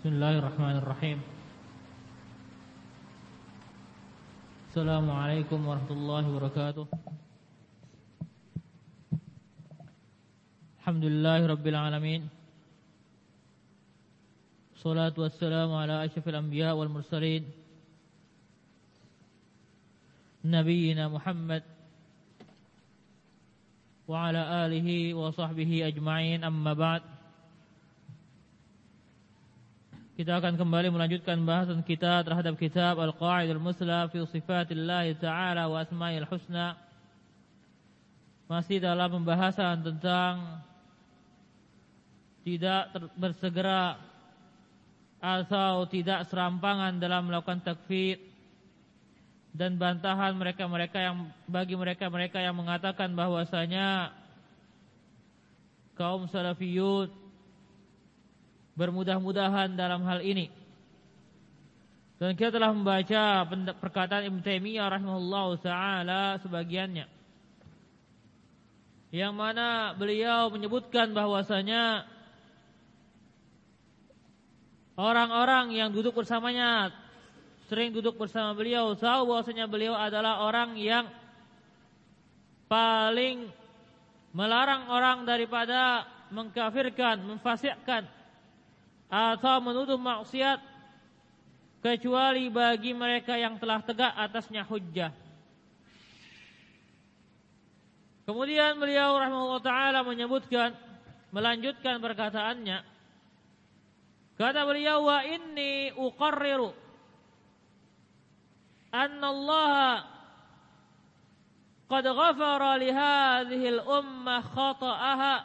Bismillahirrahmanirrahim. Assalamualaikum warahmatullahi wabarakatuh. Alhamdulillahirabbil alamin. Shalatu wassalamu ala asyrafil anbiya wal mursalin. Nabiyyina Muhammad wa ala alihi wa sahbihi ajma'in, amma ba'd. Kita akan kembali melanjutkan bahasan kita terhadap kitab Al-Qa'idah Al-Musla fi Sifatillah Ta'ala wa Asma'il Husna. Masih dalam pembahasan tentang tidak bersegera atau tidak serampangan dalam melakukan takfir, dan bantahan bagi mereka yang mengatakan bahwasanya kaum salafiyun bermudah-mudahan dalam hal ini. Dan kita telah membaca perkataan Ibnu Taimiyah rahimahullahu taala sebagiannya, yang mana beliau menyebutkan bahwasanya orang-orang yang duduk bersamanya, sering duduk bersama beliau, tahu bahwasanya beliau adalah orang yang paling melarang orang daripada mengkafirkan, memfasikkan atau menuduh maksiat, kecuali bagi mereka yang telah tegak atasnya hujjah. Kemudian beliau rahimahullah ta'ala melanjutkan perkataannya. Kata beliau, wa inni uqarriru anna Allah qad ghafara li hadhihi al-ummah khata'aha.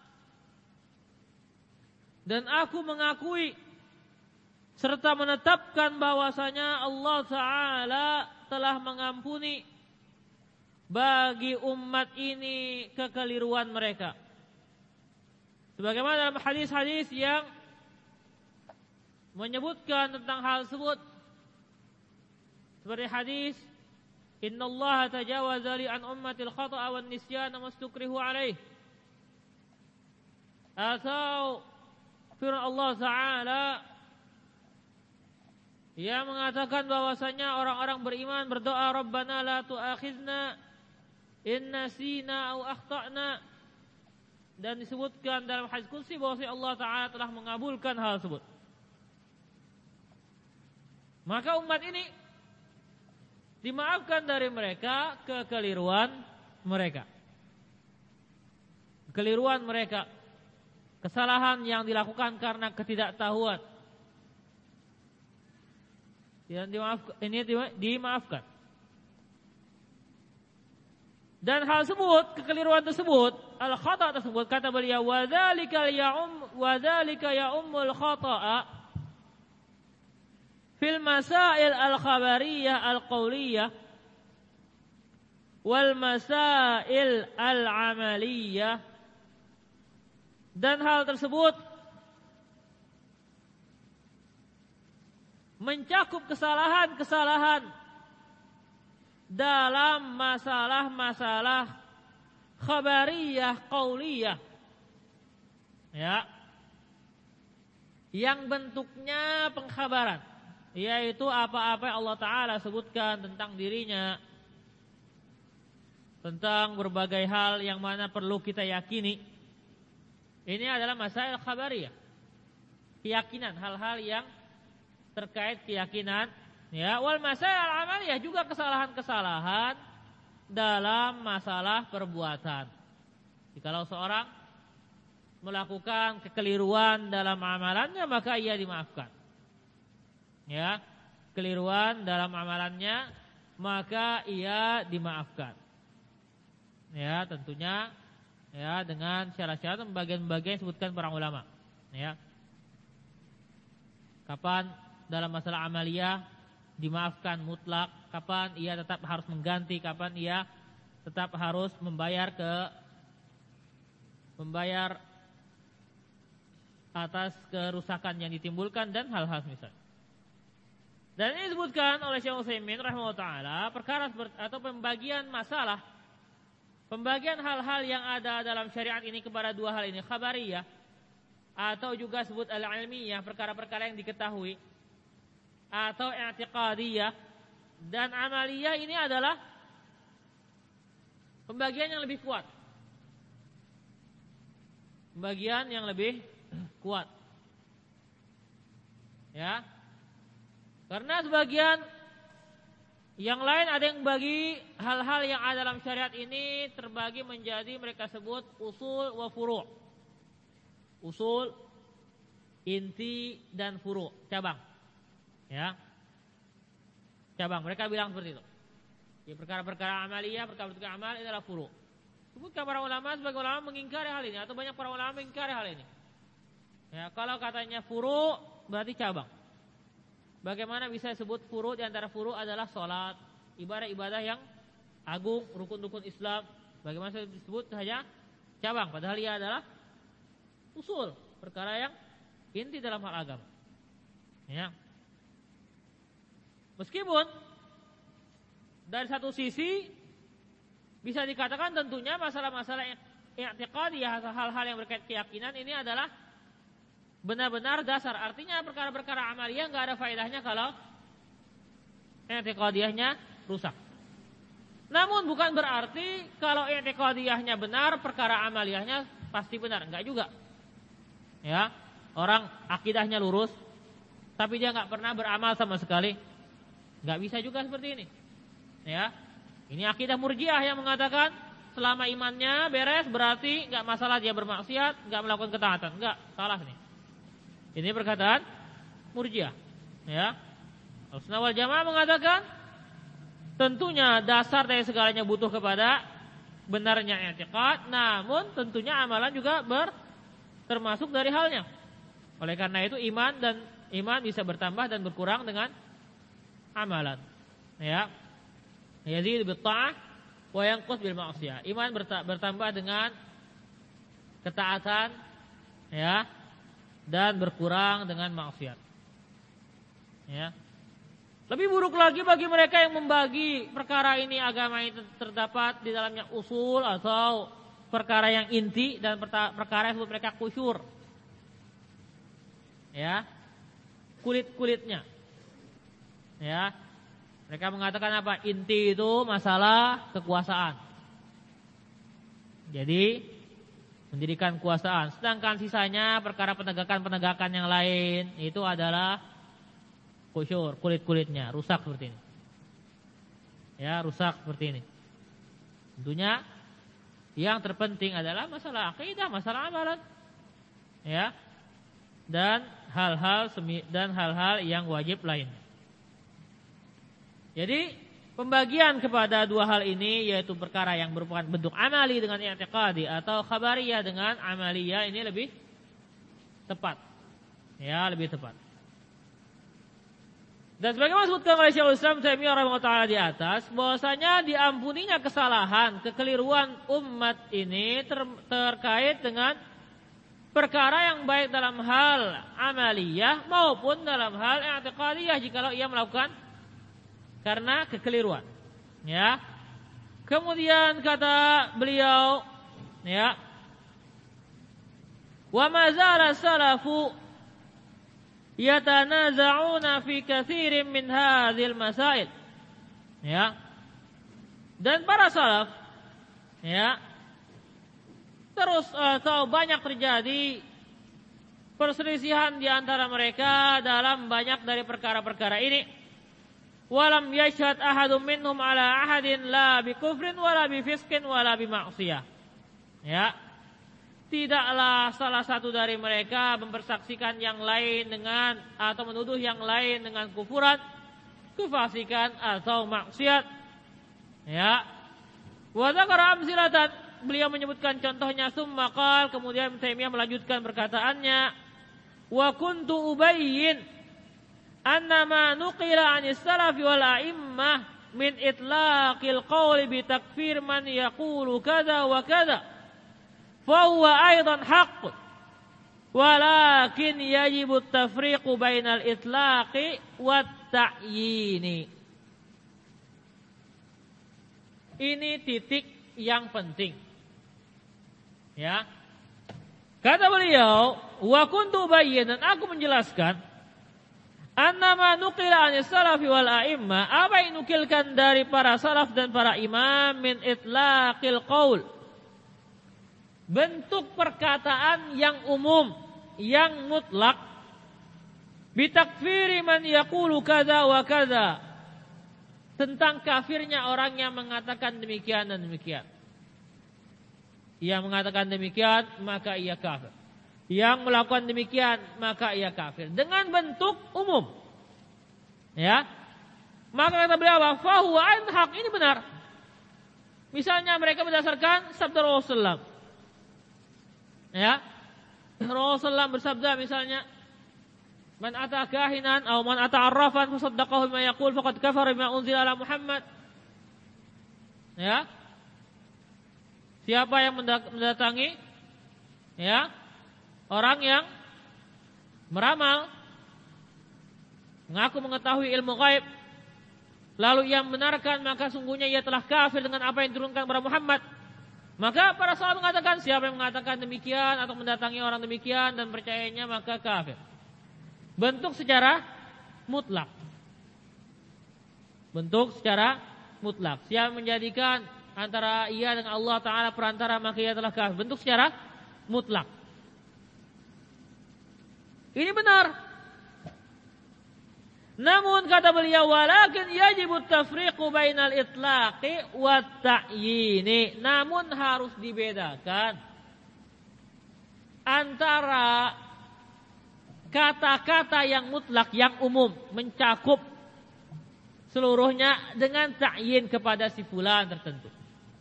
Dan aku mengakui serta menetapkan bahwasanya Allah Ta'ala telah mengampuni bagi umat ini kekeliruan mereka. Sebagaimana dalam hadis-hadis yang menyebutkan tentang hal tersebut, seperti hadis innallaha tajawaza li an ummatil khata'a wan nisyana mastukrihu alaih, atau firman Allah Ta'ala yang mengatakan bahwasanya orang-orang beriman berdoa, Rabbana la tu'akhizna in nasina au akhtana, dan disebutkan dalam hadis qudsi bahwasanya Allah Ta'ala telah mengabulkan hal tersebut. Maka umat ini dimaafkan dari mereka kekeliruan mereka. Kekeliruan mereka, kesalahan yang dilakukan karena ketidaktahuan, ini dimaafkan. Dan hal tersebut, kekeliruan tersebut, al-khata' tersebut, kata beliau, wa dzalika ya'ummul khata'a fil masail al-khabariyah al-qauliyah wal masail al-amaliyah. Dan hal tersebut mencakup kesalahan-kesalahan dalam masalah-masalah khabariyah, qauliyah, ya, yang bentuknya pengkhabaran, yaitu apa-apa yang Allah Ta'ala sebutkan tentang dirinya, tentang berbagai hal yang mana perlu kita yakini. Ini adalah masalah khabariyah, keyakinan, hal-hal yang terkait keyakinan, ya. Wal masalah amaliyah, juga kesalahan-kesalahan dalam masalah perbuatan. Jikalau seorang melakukan kekeliruan dalam amalannya, maka ia dimaafkan. Ya, keliruan dalam amalannya, maka ia dimaafkan. Ya, tentunya ya dengan syarat-syarat pembagian-pembagian disebutkan para ulama. Ya. Kapan dalam masalah amaliyah dimaafkan mutlak, kapan ia tetap harus mengganti, kapan ia tetap harus membayar atas kerusakan yang ditimbulkan dan hal-hal semisal. Dan ini disebutkan oleh Syekh Utsaimin rahimahullah taala perkara atau pembagian masalah, pembagian hal-hal yang ada dalam syariat ini kepada dua hal ini, khabariyah atau juga sebut al-ilmiyah, perkara-perkara yang diketahui, atau i'tiqadiyah, dan amaliyah ini adalah pembagian yang lebih kuat. Pembagian yang lebih kuat. Ya. Karena sebagian yang lain ada yang bagi hal-hal yang ada dalam syariat ini terbagi menjadi mereka sebut usul wa furu'. Usul, inti, dan furu', cabang. Ya. Cabang, mereka bilang seperti itu. Ya, perkara-perkara amaliyah, perkara-perkara amal ini adalah furu'. Sebutkan para ulama, sebagai ulama mengingkari hal ini, atau banyak para ulama mengingkari hal ini. Ya, kalau katanya furu' berarti cabang. Bagaimana bisa disebut furu'? Di antara furu' adalah salat, ibadah-ibadah yang agung, rukun-rukun Islam. Bagaimana disebut hanya cabang, padahal ia adalah usul, perkara yang inti dalam hal agama. Ya. Meskipun dari satu sisi bisa dikatakan tentunya masalah-masalah i'tiqadiyah, hal-hal yang berkait keyakinan ini adalah benar-benar dasar. Artinya perkara-perkara amaliyah enggak ada faedahnya kalau i'tiqadiyahnya rusak. Namun bukan berarti kalau i'tiqadiyahnya benar, perkara amaliyahnya pasti benar, enggak juga. Ya, orang akidahnya lurus tapi dia enggak pernah beramal sama sekali. Enggak bisa juga seperti ini. Ya. Ini akidah Murji'ah yang mengatakan selama imannya beres berarti enggak masalah dia bermaksiat, enggak melakukan ketaatan. Enggak, salah ini. Ini perkataan Murji'ah. Ya. Ahlussunnah wal Jamaah mengatakan tentunya dasar dari segalanya butuh kepada benarnya i'tiqad, namun tentunya amalan juga termasuk dari halnya. Oleh karena itu iman bisa bertambah dan berkurang dengan amalan. Ya. Yazid bil ta'ah wa yanqus bil ma'siyah. Iman bertambah dengan ketaatan, ya, dan berkurang dengan maksiat. Ya. Lebih buruk lagi bagi mereka yang membagi perkara ini, agama ini terdapat di dalamnya usul atau perkara yang inti dan perkara yang disebut mereka kusyur. Ya. Kulit-kulitnya. Ya. Mereka mengatakan apa? Inti itu masalah kekuasaan. Jadi mendirikan kekuasaan. Sedangkan sisanya perkara penegakan-penegakan yang lain itu adalah kusyur, kulit-kulitnya rusak seperti ini. Ya, rusak seperti ini. Tentunya yang terpenting adalah masalah akidah, masalah amalan. Ya. Dan hal-hal yang wajib lain. Jadi pembagian kepada dua hal ini, yaitu perkara yang merupakan bentuk amali dengan i'tiqadi atau khabariyah dengan amaliyah, ini lebih tepat. Ya, lebih tepat. Dan sebagaimana disebutkan oleh Syekhul Islam Taimiyah rahimahullah taala di atas, bahwasanya diampuninya kesalahan, kekeliruan umat ini terkait dengan perkara yang baik dalam hal amaliyah maupun dalam hal i'tiqadiyah jikalau ia melakukan karena kekeliruan. Ya. Kemudian kata beliau, ya, wa ma zala salafu yatanaza'una fi katsirin min hadzal masail. Ya. Dan para salaf, ya, terus atau banyak terjadi perselisihan di antara mereka dalam banyak dari perkara-perkara ini. Walam yashhad ahadum minhum ala ahadin la bi kufrin wala bi fiskin wala bi ma'siyah. Ya. Tidaklah salah satu dari mereka mempersaksikan yang lain dengan atau menuduh yang lain dengan kufuran, kefasikan atau maksiat. Ya. Wa dzakara amsilatan, beliau menyebutkan contohnya, summa qala, kemudian Taimiyah melanjutkan perkataannya, wa kuntu ubayyin annama nuqila 'anis salafi wal a'immah min itlaqil qawli bi takfir man yaqulu kadza wa kadza fa huwa aidan haqq walakin yajibu at-tafriqu bainal itlaqi wat ta'yini. Ini titik yang penting. Ya. Kata beliau, wa kuntu bayyinan, aku menjelaskan annama nuqila anis salafi wal a'imma, apa yang nukilkan dari para salaf dan para imam min itlaqil qaul, bentuk perkataan yang umum, yang mutlak, bitakfiri man yaqulu kadza wa kadza, tentang kafirnya orang yang mengatakan demikian dan demikian. Yang mengatakan demikian maka ia kafir, yang melakukan demikian maka ia kafir, dengan bentuk umum. Ya, maka kata beliau, fa huwa haq, ini benar. Misalnya mereka berdasarkan sabda Rasulullah. Ya, Rasulullah bersabda misalnya, man ata kahinan atau man ata arrafan fasaddaqahu bima yaqul faqad kafara bima unzila ala Muhammad. Ya, siapa yang mendatangi ya orang yang meramal, mengaku mengetahui ilmu gaib, lalu ia membenarkan, maka sungguhnya ia telah kafir dengan apa yang diturunkan kepada Muhammad. Maka para sahabat mengatakan, siapa yang mengatakan demikian atau mendatangi orang demikian dan percayanya maka kafir. Bentuk secara mutlak. Bentuk secara mutlak. Siapa menjadikan antara ia dengan Allah Ta'ala perantara, maka ia telah kafir. Bentuk secara mutlak. Ini benar. Namun kata beliau, walakin yajibu tafriqu bainal itlaqi wat ta'yini. Namun harus dibedakan antara kata-kata yang mutlak, yang umum, mencakup seluruhnya, dengan ta'yin kepada si fulan tertentu.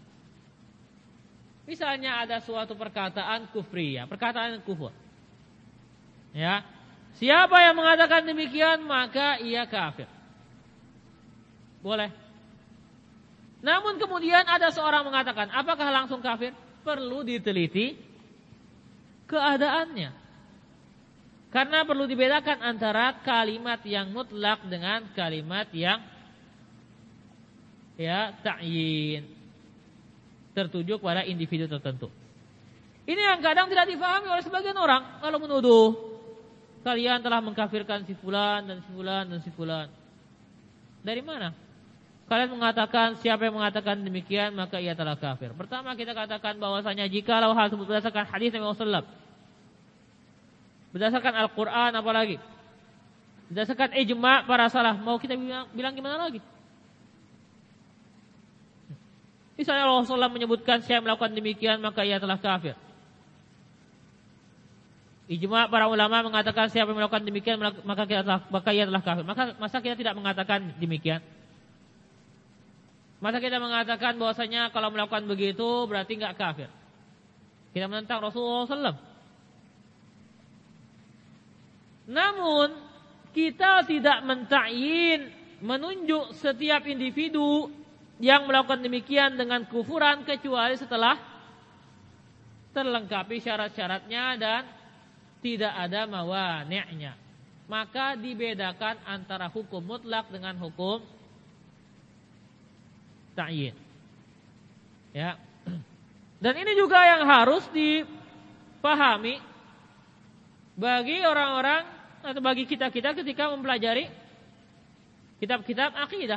Misalnya ada suatu perkataan kufriyah, perkataan kufur. Ya, siapa yang mengatakan demikian maka ia kafir. Boleh. Namun kemudian ada seorang mengatakan, apakah langsung kafir? Perlu diteliti keadaannya. Karena perlu dibedakan antara kalimat yang mutlak dengan kalimat yang ya ta'yin, tertuju pada individu tertentu. Ini yang kadang tidak difahami oleh sebagian orang kalau menuduh, kalian telah mengkafirkan si fulan dan si fulan dan si fulan. Dari mana? Kalian mengatakan, siapa yang mengatakan demikian maka ia telah kafir. Pertama kita katakan bahwasanya jikalau hal tersebut berdasarkan hadis Nabi Muhammad, berdasarkan Al-Quran apalagi, berdasarkan ijma' para salaf, mau kita bilang gimana lagi? Misalnya Rasulullah menyebutkan siapa yang melakukan demikian maka ia telah kafir. Ijma' para ulama mengatakan siapa yang melakukan demikian maka ia telah kafir. Masa kita tidak mengatakan demikian? Masa kita mengatakan bahwasanya kalau melakukan begitu berarti enggak kafir? Kita menentang Rasulullah SAW. Namun kita tidak mentakyin, menunjuk setiap individu yang melakukan demikian dengan kufuran kecuali setelah terlengkapi syarat-syaratnya dan tidak ada mawani'nya. Maka dibedakan antara hukum mutlak dengan hukum ta'yin. Ya. Dan ini juga yang harus dipahami bagi orang-orang atau bagi kita-kita ketika mempelajari kitab-kitab akidah.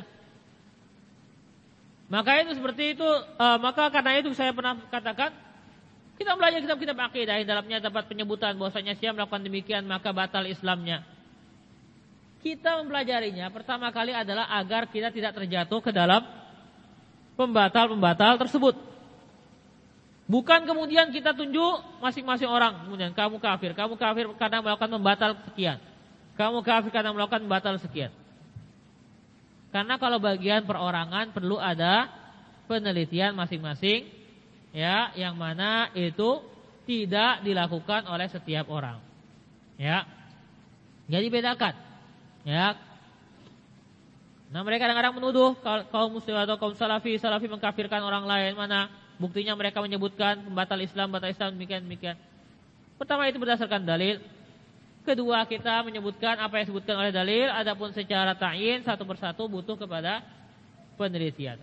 Maka itu seperti itu, maka karena itu saya pernah katakan, kita belajar kitab-kitab akidah yang dalamnya dapat penyebutan bahwasanya siapa melakukan demikian maka batal Islamnya. Kita mempelajarinya pertama kali adalah agar kita tidak terjatuh ke dalam pembatal-pembatal tersebut. Bukan kemudian kita tunjuk masing-masing orang, kemudian kamu kafir karena melakukan pembatal sekian. Kamu kafir karena melakukan pembatal sekian. Karena kalau bagian perorangan perlu ada penelitian masing-masing, ya, yang mana itu tidak dilakukan oleh setiap orang. Ya. Jadi bedakan. Ya. Nah, mereka kadang-kadang menuduh kaum muslim atau kaum salafi mengkafirkan orang lain, mana buktinya mereka menyebutkan batal Islam demikian. Pertama itu berdasarkan dalil. Kedua kita menyebutkan apa yang disebutkan oleh dalil. Adapun secara ta'yin satu persatu butuh kepada penelitian.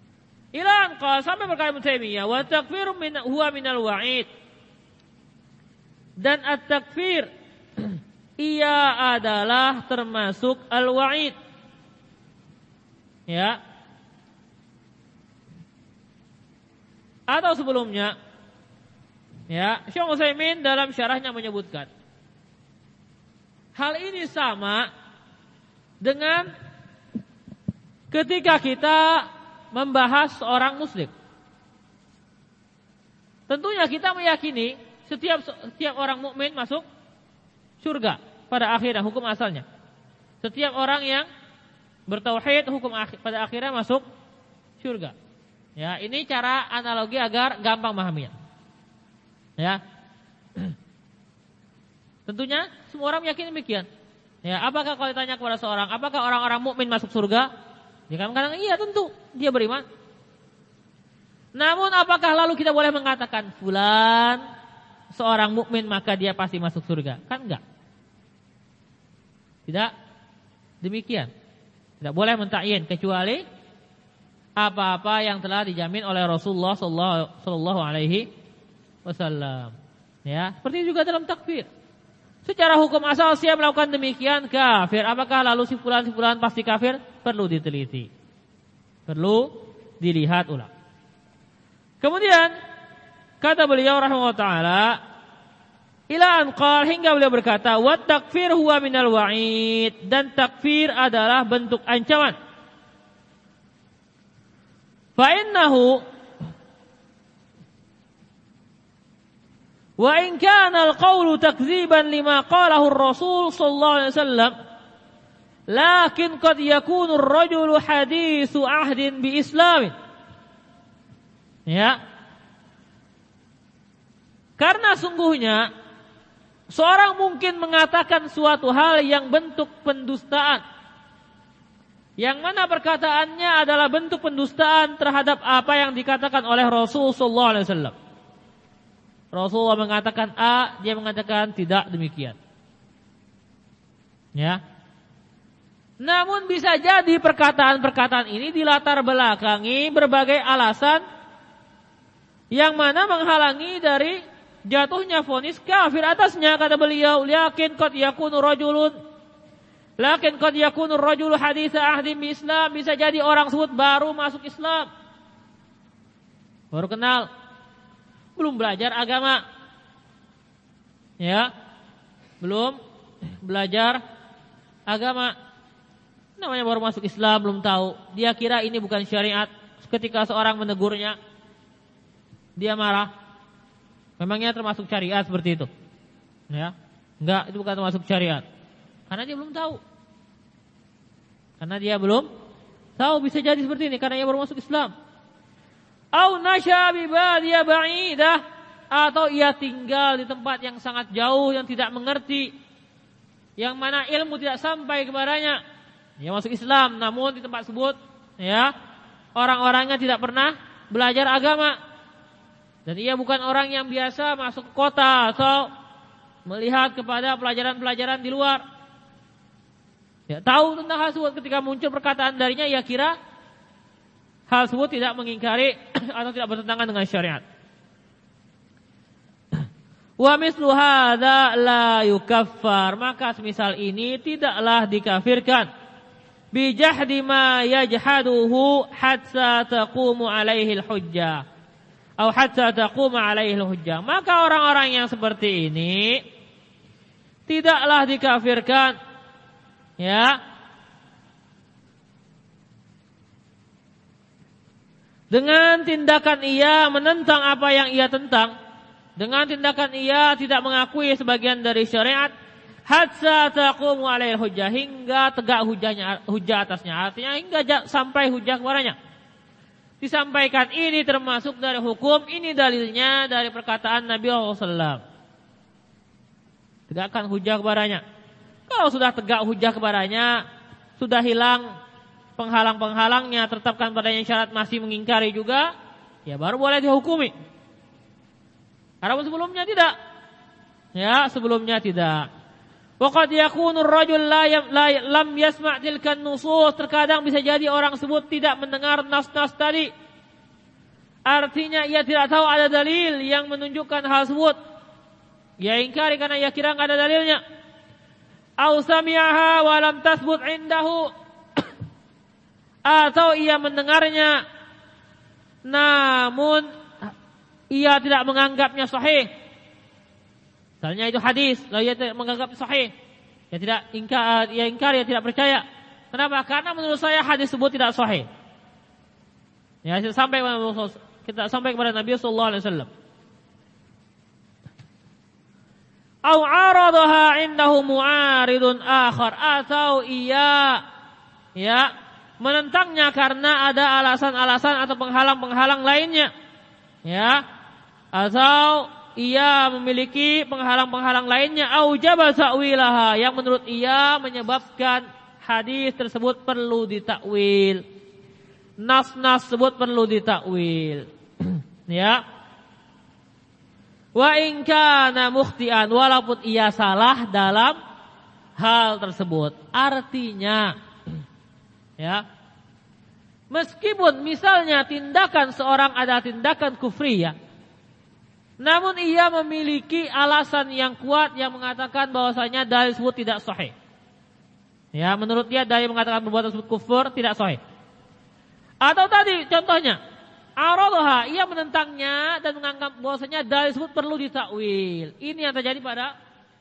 Ilan qala sampai berkata Ibnu Taimiyah wa takfiru huwa minal wa'id. Dan at-takfir ia adalah termasuk al-wa'id. Ya. Atau sebelumnya, ya, Syekh Utsaimin dalam syarahnya menyebutkan hal ini sama dengan ketika kita membahas seorang muslim. Tentunya kita meyakini setiap orang mukmin masuk surga pada akhirnya, hukum asalnya. Setiap orang yang bertauhid hukum pada akhirnya masuk surga. Ya, ini cara analogi agar gampang memahaminya. Ya. Tentunya semua orang meyakini demikian. Ya, apakah kalau ditanya kepada seorang, apakah orang-orang mukmin masuk surga? Dia kadang-kadang iya, tentu dia beriman. Namun apakah lalu kita boleh mengatakan fulan seorang mukmin maka dia pasti masuk surga? Kan enggak. Tidak demikian. Tidak boleh mentakyin kecuali apa-apa yang telah dijamin oleh Rasulullah sallallahu alaihi wasallam. Ya, seperti juga dalam takfir. Secara hukum asal siapa melakukan demikian kafir. Apakah lalu si fulan pasti kafir? Perlu diteliti. Perlu dilihat ulang. Kemudian kata beliau rahimahullah taala, ila an qala, hingga beliau berkata, wa takfir huwa minal wa'id, dan takfir adalah bentuk ancaman. Fa innahu wa in kana al-qawlu takdziban lima qalahu ar-rasul sallallahu alaihi wasallam, lakin qad yakunu ar-rajulu haditsu ahdin bi islamin. Ya. Karena sungguhnya seorang mungkin mengatakan suatu hal yang bentuk pendustaan, yang mana perkataannya adalah bentuk pendustaan terhadap apa yang dikatakan oleh Rasul sallallahu alaihi wasallam. Rasulullah mengatakan A, dia mengatakan tidak demikian. Ya. Namun bisa jadi perkataan-perkataan ini dilatar belakangi berbagai alasan yang mana menghalangi dari jatuhnya vonis kafir atasnya. Kata beliau, lakin qad yakunu rajulu haditsa ahdin bi Islam, bisa jadi orang tersebut baru masuk Islam, baru kenal, belum belajar agama. Ya, belum belajar agama, namanya baru masuk Islam, belum tahu. Dia kira ini bukan syariat. Ketika seorang menegurnya, dia marah. Memangnya termasuk syariat seperti itu? Ya, enggak, itu bukan termasuk syariat. Karena dia belum tahu. Bisa jadi seperti ini karena dia baru masuk Islam. Au nasya bi badiyah ba'idah, atau ia tinggal di tempat yang sangat jauh yang tidak mengerti, yang mana ilmu tidak sampai kepadanya. Dia masuk Islam namun di tempat tersebut, ya, orang-orangnya tidak pernah belajar agama. Dan ia bukan orang yang biasa masuk kota atau melihat kepada pelajaran-pelajaran di luar. Ya, tahu tentang hal tersebut, ketika muncul perkataan darinya, ia kira hal tersebut tidak mengingkari atau tidak bertentangan dengan syariat. Wa mislu hadza la yukaffar, maka semisal ini tidaklah dikafirkan. Bi jahdi ma yajhaduhu hatta taqumu alaihi al-hujjah. Atau hatta taquma alaihi al-hujjah. Maka orang-orang yang seperti ini tidaklah dikafirkan, ya, dengan tindakan ia menentang apa yang ia tentang, dengan tindakan ia tidak mengakui sebagian dari syariat, hatta taqumu alaihi hujjah, hingga tegak hujjah atasnya, artinya hingga sampai hujjah kepadanya. Disampaikan ini termasuk dari hukum, ini dalilnya dari perkataan Nabi SAW. Tegakkan hujjah kepadanya. Kalau sudah tegak hujjah kepadanya, sudah hilang penghalang-penghalangnya, tetapkan padanya syarat masih mengingkari juga, ya baru boleh dihukumi. Karena sebelumnya tidak. Ya, sebelumnya tidak. Waqad yakunu ar-rajul lam yasma' tilka an-nusus, terkadang bisa jadi orang tersebut tidak mendengar nas-nas tadi. Artinya ia tidak tahu ada dalil yang menunjukkan hal tersebut. Ia ingkari karena ia kira enggak ada dalilnya. Au sami'aha wa lam tasbut indahu. Atau ia mendengarnya namun ia tidak menganggapnya sahih. Misalnya itu hadis, lalu ia tidak menganggap sahih. Ia tidak ingkar, ia tidak percaya. Kenapa? Karena menurut saya hadis tersebut tidak sahih. Ya, kita sampai kepada Nabi sallallahu alaihi wasallam. Au aradaha indahu mu'aridun akhar, atau ia menentangnya karena ada alasan-alasan atau penghalang-penghalang lainnya. Ya. Atau ia memiliki penghalang-penghalang lainnya, au jaba ta'wilaha, yang menurut ia menyebabkan hadis tersebut perlu ditakwil. Nas-nas tersebut perlu ditakwil. Ya. Wa in kana mukhtian, walaupun ia salah dalam hal tersebut. Artinya, ya, meskipun misalnya tindakan seorang adalah tindakan kufriyah, namun ia memiliki alasan yang kuat yang mengatakan bahwasanya dalil tersebut tidak sahih. Ya, menurut dia dalil mengatakan perbuatan tersebut kufur tidak sahih. Atau tadi contohnya, aradha, ia menentangnya dan menganggap bahwasanya dalil tersebut perlu ditakwil. Ini yang terjadi pada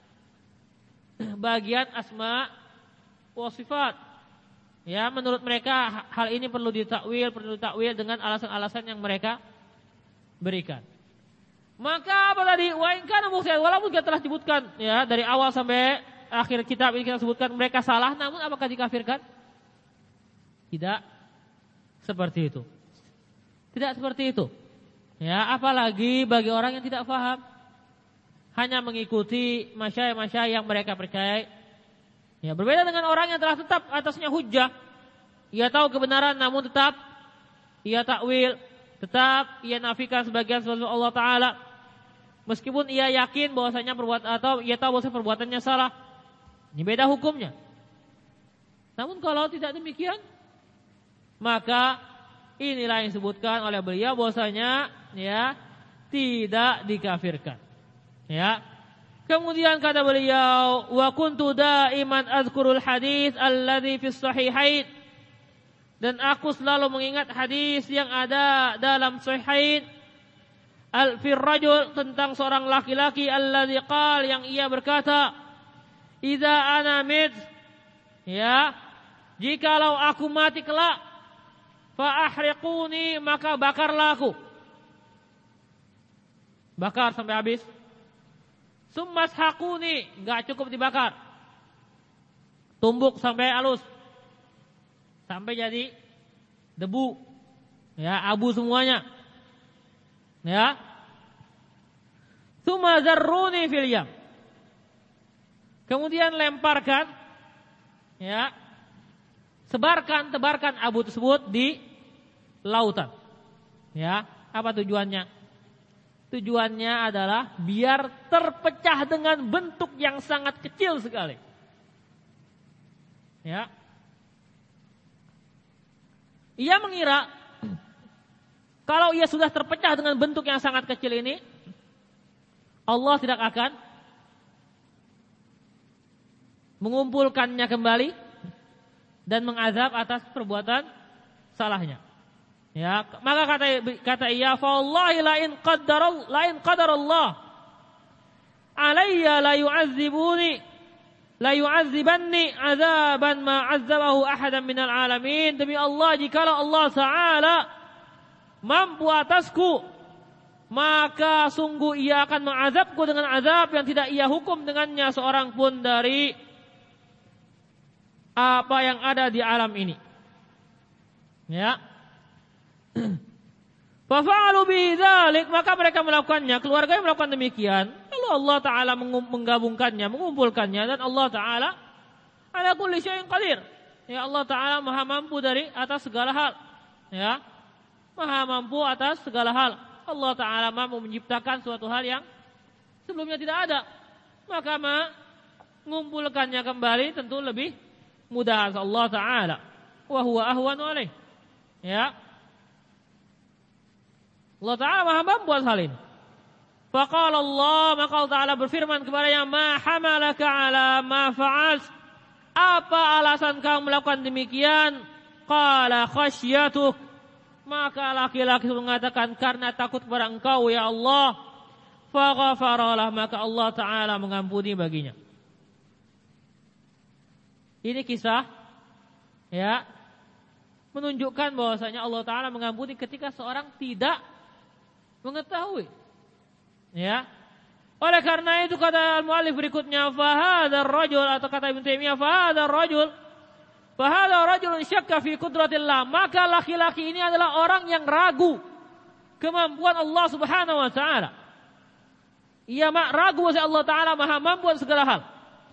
bagian asma wa sifat. Ya, menurut mereka hal ini perlu ditakwil dengan alasan-alasan yang mereka berikan. Maka apa tadi? Wa in kana mukhtian, walaupun kita telah disebutkan ya dari awal sampai akhir kitab ini kita sebutkan mereka salah, namun apakah dikafirkan? Tidak seperti itu. Tidak seperti itu. Ya, apalagi bagi orang yang tidak paham, hanya mengikuti masyayikh-masyayikh yang mereka percayai. Ya, berbeda dengan orang yang telah tetap atasnya hujjah. Ia tahu kebenaran namun tetap ia takwil, tetap ia nafikan sebagian sesuatu Allah Ta'ala. Meskipun ia yakin bahwasanya atau ia tahu bahwasanya perbuatannya salah. Ini beda hukumnya. Namun kalau tidak demikian, maka inilah yang disebutkan oleh beliau bahwasanya ya tidak dikafirkan. Ya. Kemudian kata beliau, wa kuntu daiman azkurul hadis alladzi fis sahihain, dan aku selalu mengingat hadis yang ada dalam sahihain fir rajul, tentang seorang laki-laki alladzi qala, yang ia berkata, idza ana mit, ya, jikalau aku mati kelak, fa ahriquni, maka bakarlah aku. Bakar sampai habis. Summas hakuni, enggak cukup dibakar. Tumbuk sampai halus. Sampai jadi debu. Ya, abu semuanya. Ya. Summa zarruni fil yam. Kemudian lemparkan, ya. Tebarkan abu tersebut di lautan. Ya, apa tujuannya? Tujuannya adalah biar terpecah dengan bentuk yang sangat kecil sekali. Ya. Ia mengira kalau ia sudah terpecah dengan bentuk yang sangat kecil ini, Allah tidak akan mengumpulkannya kembali dan mengazab atas perbuatan salahnya. Ya, maka kata ia, fa wallahi la in qadarallah alayya la yu'azzibanni azaban ma 'azzabahu ahadan minal alamin. Demi Allah, jikalau Allah Ta'ala mampu atasku, maka sungguh ia akan mengazabku dengan azab yang tidak ia hukum dengannya seorang pun dari apa yang ada di alam ini. Ya. Fafa'alu bihi dzalik, maka mereka melakukannya, keluarga yang melakukan demikian. Lalu Allah Ta'ala menggabungkannya, mengumpulkannya, dan Allah Ta'ala ala kulli syai'in qadir. Ya, Allah Ta'ala maha mampu dari atas segala hal. Ya, maha mampu atas segala hal. Allah Ta'ala mampu menciptakan suatu hal yang sebelumnya tidak ada. Maka mengumpulkannya kembali tentu lebih mudah Allah Ta'ala. Wa huwa ahwanu alaih. Ya, Allah Ta'ala maha mampu buat hal ini. Faqala Allah, maka Allah Ta'ala berfirman kepadanya, ma hamalaka ala ma fa'alt. Apa alasan kamu melakukan demikian? Qala khasyatuk. Maka laki-laki mengatakan, karena takut kepada engkau ya Allah. Faghafaralah, maka Allah Ta'ala mengampuni baginya. Ini kisah ya menunjukkan bahwasanya Allah Ta'ala mengampuni ketika seorang tidak mengetahui. Ya. Oleh karena itu kata al-muallif berikutnya, fahadzal rajul, atau kata Ibnu Taimiyah, fahadzal rajulun syakka fi qudratillah. Maka laki-laki ini adalah orang yang ragu kemampuan Allah Subhanahu wa taala. Ia ragu bahwa Allah Ta'ala maha mampu segala hal.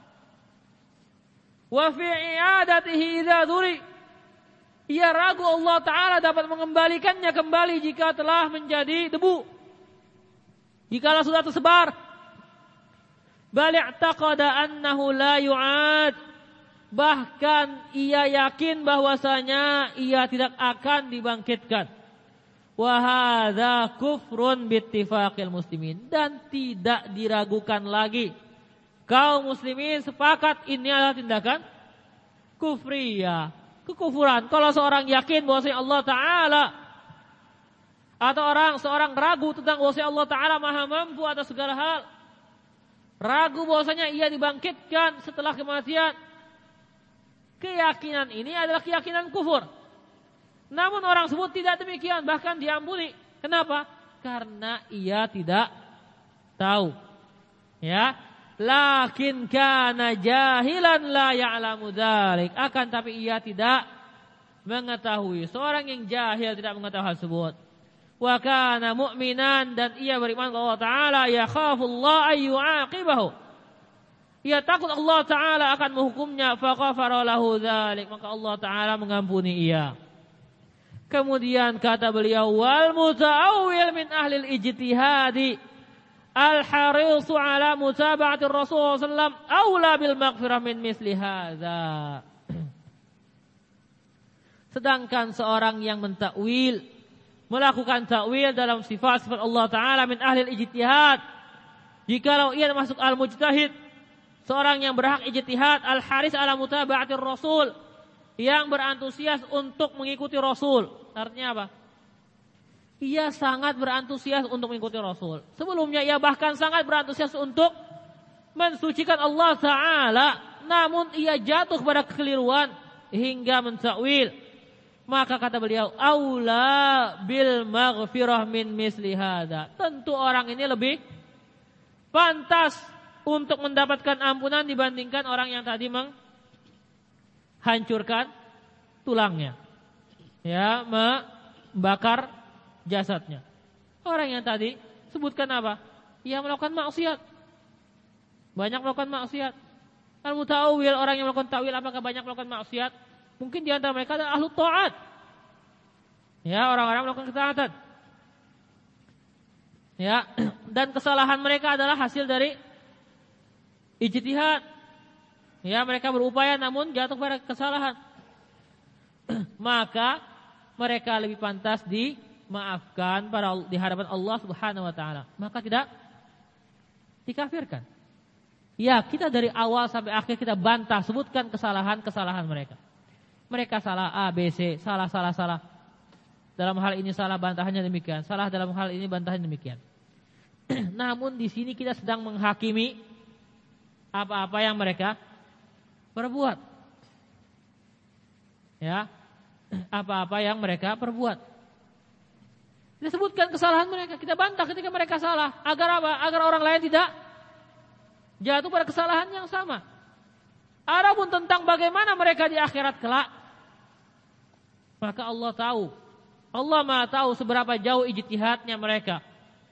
Wa fi i'adatihi idza duri. Ia ragu Allah Ta'ala dapat mengembalikannya kembali jika telah menjadi debu, jikalau sudah tersebar. Bal i'taqada annahu la yu'ad. Bahkan ia yakin bahwasanya ia tidak akan dibangkitkan. Wa hadza kufrun bittifaqil muslimin. Dan tidak diragukan lagi, kaum muslimin sepakat ini adalah tindakan kufriyah, kekufuran. Kalau seorang yakin bahwasanya Allah Ta'ala, atau seorang ragu tentang bahwasanya Allah Ta'ala maha mampu atas segala hal, ragu bahwasanya ia dibangkitkan setelah kematian, keyakinan ini adalah keyakinan kufur. Namun orang tersebut tidak demikian, bahkan diampuni. Kenapa? Karena ia tidak tahu. Ya, lakin kana jahilan la ya'lamu dzalik. Akan tapi ia tidak mengetahui. Seorang yang jahil tidak mengetahui hal tersebut. Wa kana mu'minan, dan ia beriman kepada Allah Ta'ala, yakhafullah ay yu'aqibahu. Ia takut Allah Ta'ala akan menghukumnya, faghafara lahu dzalik, maka Allah Ta'ala mengampuni ia. Kemudian kata beliau, wal muta'awwil min ahli al-ijtihadi al-harisu ala mutaba'ati Rasulullah sallallahu alaihi wasallam aula bil maghfirah min misli hadza. Sedangkan seorang yang mentakwil, melakukan takwil dalam sifat-sifat Allah Ta'ala min ahli al-ijtihad, jikalau ia termasuk al-mujtahid, seorang yang berhak ijtihad, al-haris ala mutaba'ati Rasul, yang berantusias untuk mengikuti Rasul. Artinya apa? Ia sangat berantusias untuk mengikuti Rasul. Sebelumnya ia bahkan sangat berantusias untuk mensucikan Allah Ta'ala, namun ia jatuh pada kekeliruan hingga mentakwil. Maka kata beliau, aula bil maghfirah min misli hada. Tentu orang ini lebih pantas untuk mendapatkan ampunan dibandingkan orang yang tadi menghancurkan tulangnya, ya, membakar jasadnya. Orang yang tadi sebutkan apa? Ia melakukan maksiat, banyak melakukan maksiat. Al-muta'awwil, orang yang melakukan ta'wil, apakah banyak melakukan maksiat? Mungkin di antara mereka adalah ahlu ta'at, ya, orang-orang melakukan ketaatan, ya, dan kesalahan mereka adalah hasil dari ijtihad. Ya, mereka berupaya namun jatuh pada kesalahan. Maka mereka lebih pantas dimaafkan di hadapan Allah Subhanahu wa taala. Maka tidak dikafirkan. Ya, kita dari awal sampai akhir kita bantah, sebutkan kesalahan-kesalahan mereka. Mereka salah A, B, C, salah. Dalam hal ini salah, bantahannya demikian. Salah dalam hal ini, bantahannya demikian. Namun di sini kita sedang menghakimi apa-apa yang mereka perbuat. Ya, apa-apa yang mereka perbuat. Kita sebutkan kesalahan mereka, kita bantah ketika mereka salah. Agar apa? Agar orang lain tidak jatuh pada kesalahan yang sama. Adapun tentang bagaimana mereka di akhirat kelak, maka Allah tahu. Allah Maha tahu seberapa jauh ijtihadnya mereka.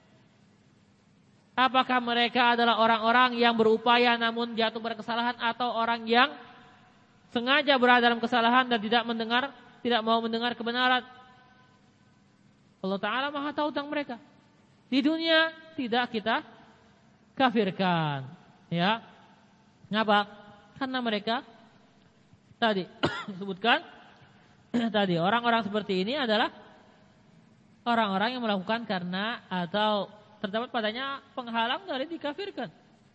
Apakah mereka adalah orang-orang yang berupaya namun jatuh pada kesalahan, atau orang yang sengaja berada dalam kesalahan dan tidak mau mendengar kebenaran. Allah Ta'ala Maha tahu tentang mereka. Di dunia tidak kita kafirkan, ya. Ngapa? Karena mereka tadi sebutkan tadi, orang-orang seperti ini adalah orang-orang yang melakukan karena atau terdapat padanya penghalang dari dikafirkan.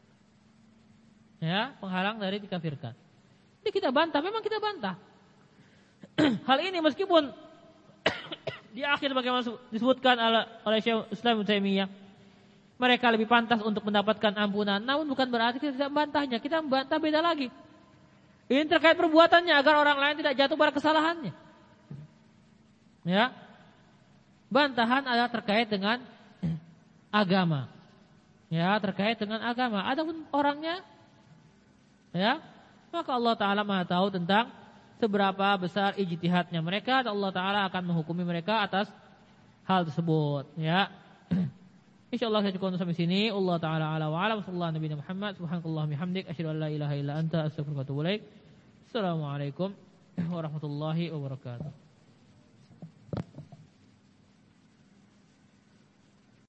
Ya, penghalang dari dikafirkan. Jadi kita bantah, memang kita bantah. Hal ini meskipun di akhir bagaimana disebutkan oleh Syekh Islam Ibnu Taimiyah, mereka lebih pantas untuk mendapatkan ampunan, namun bukan berarti kita tidak membantahnya. Kita membantah beda lagi. Ini terkait perbuatannya agar orang lain tidak jatuh pada kesalahannya. Ya. Bantahan adalah terkait dengan agama. Ya, terkait dengan agama. Adapun orangnya, ya, maka Allah Ta'ala Maha tahu tentang seberapa besar ijtihadnya mereka, dan Allah Ta'ala akan menghukumi mereka atas hal tersebut. Ya. Insyaallah saya cukup sampai sini. Allah Ta'ala ala wa alam. Sallallahu Nabi Muhammad. Subhanallah bihamdik. Asyhadu an la ilaha illa anta. Astaghfiruka wa atubu ilaik. Assalamualaikum warahmatullahi wabarakatuh.